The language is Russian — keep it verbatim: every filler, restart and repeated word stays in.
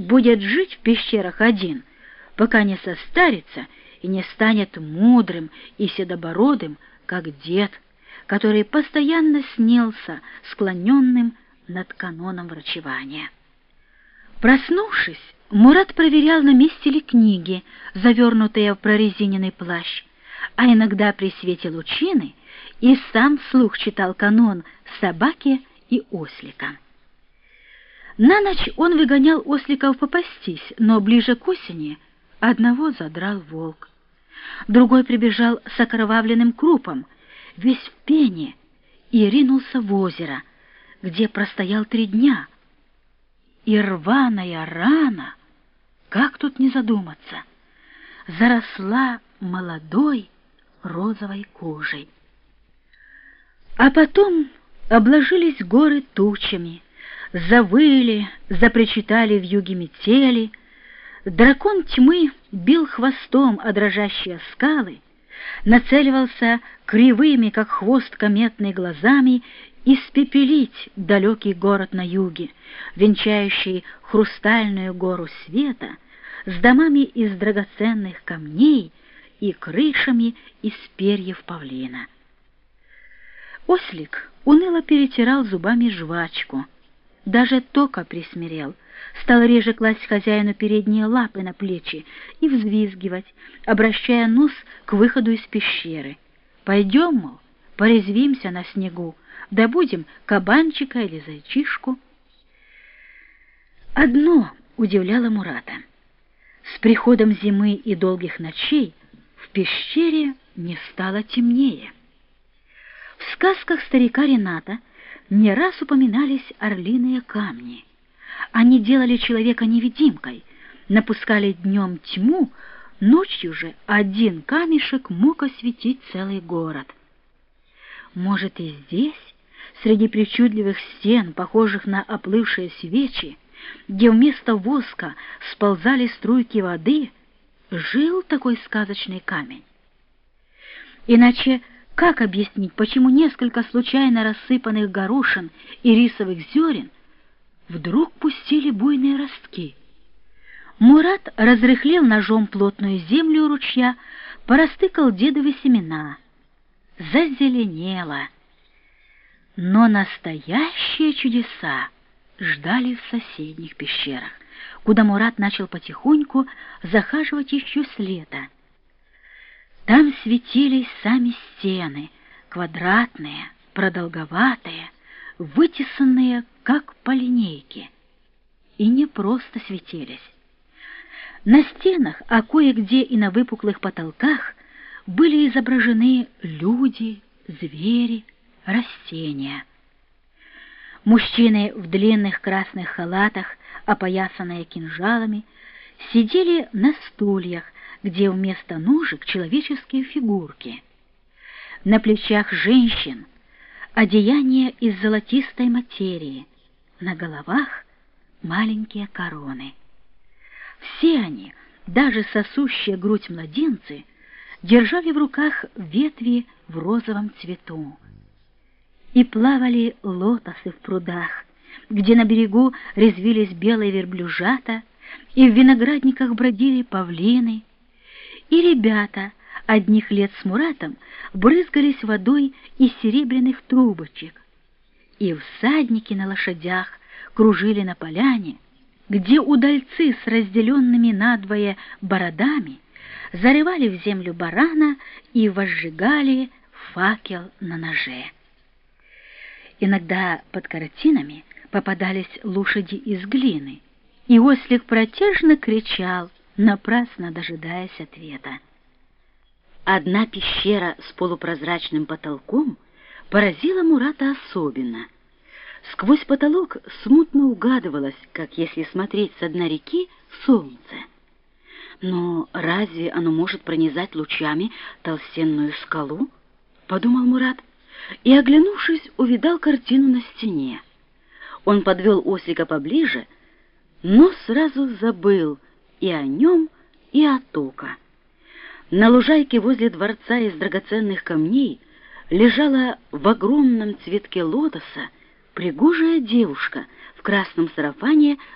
будет жить в пещерах один, пока не состарится и не станет мудрым и седобородым, как дед, который постоянно снился склоненным над каноном врачевания. Проснувшись, Мурат проверял, на месте ли книги, завернутые в прорезиненный плащ, а иногда при свете лучины и сам вслух читал канон собаке и ослика. На ночь он выгонял осликов попастись, но ближе к осени одного задрал волк. Другой прибежал с окровавленным крупом, весь в пене, и ринулся в озеро, где простоял три дня. И рваная рана, как тут не задуматься, заросла молодой розовой кожей. А потом обложились горы тучами, завыли, запричитали вьюги метели, дракон тьмы бил хвостом о дрожащие скалы, нацеливался кривыми, как хвост кометной, глазами испепелить далекий город на юге, венчающий хрустальную гору света с домами из драгоценных камней и крышами из перьев павлина. Ослик уныло перетирал зубами жвачку. Даже Тока присмирел, стал реже класть хозяину передние лапы на плечи и взвизгивать, обращая нос к выходу из пещеры. «Пойдем, мол, порезвимся на снегу, добудем кабанчика или зайчишку». Одно удивляло Мурата. С приходом зимы и долгих ночей в пещере не стало темнее. В сказках старика Рената не раз упоминались орлиные камни. Они делали человека невидимкой, напускали днем тьму, ночью же один камешек мог осветить целый город. Может, и здесь, среди причудливых стен, похожих на оплывшие свечи, где вместо воска сползали струйки воды, жил такой сказочный камень? Иначе как объяснить, почему несколько случайно рассыпанных горошин и рисовых зерен вдруг пустили буйные ростки? Мурат разрыхлил ножом плотную землю у ручья, порастыкал дедовы семена. Зазеленело. Но настоящие чудеса ждали в соседних пещерах, куда Мурат начал потихоньку захаживать еще с лета. Там светились сами стены, квадратные, продолговатые, вытесанные, как по линейке. И не просто светились. На стенах, а кое-где и на выпуклых потолках были изображены люди, звери, растения. Мужчины в длинных красных халатах, опоясанные кинжалами, сидели на стульях, где вместо ножек человеческие фигурки. На плечах женщин одеяния из золотистой материи, на головах маленькие короны. Все они, даже сосущие грудь младенцы, держали в руках ветви в розовом цвету. И плавали лотосы в прудах, где на берегу резвились белые верблюжата, и в виноградниках бродили павлины, и ребята одних лет с Муратом брызгались водой из серебряных трубочек, и всадники на лошадях кружили на поляне, где удальцы с разделенными надвое бородами зарывали в землю барана и возжигали факел на ноже. Иногда под картинами попадались лошади из глины, и ослик протяжно кричал, напрасно дожидаясь ответа. Одна пещера с полупрозрачным потолком поразила Мурата особенно. Сквозь потолок смутно угадывалось, как если смотреть со дна реки, солнце. Но разве оно может пронизать лучами толстенную скалу? Подумал Мурат, и, оглянувшись, увидал картину на стене. Он подвел ослика поближе, но сразу забыл и о нем, и о Тока. На лужайке возле дворца из драгоценных камней лежала в огромном цветке лотоса пригожая девушка в красном сарафане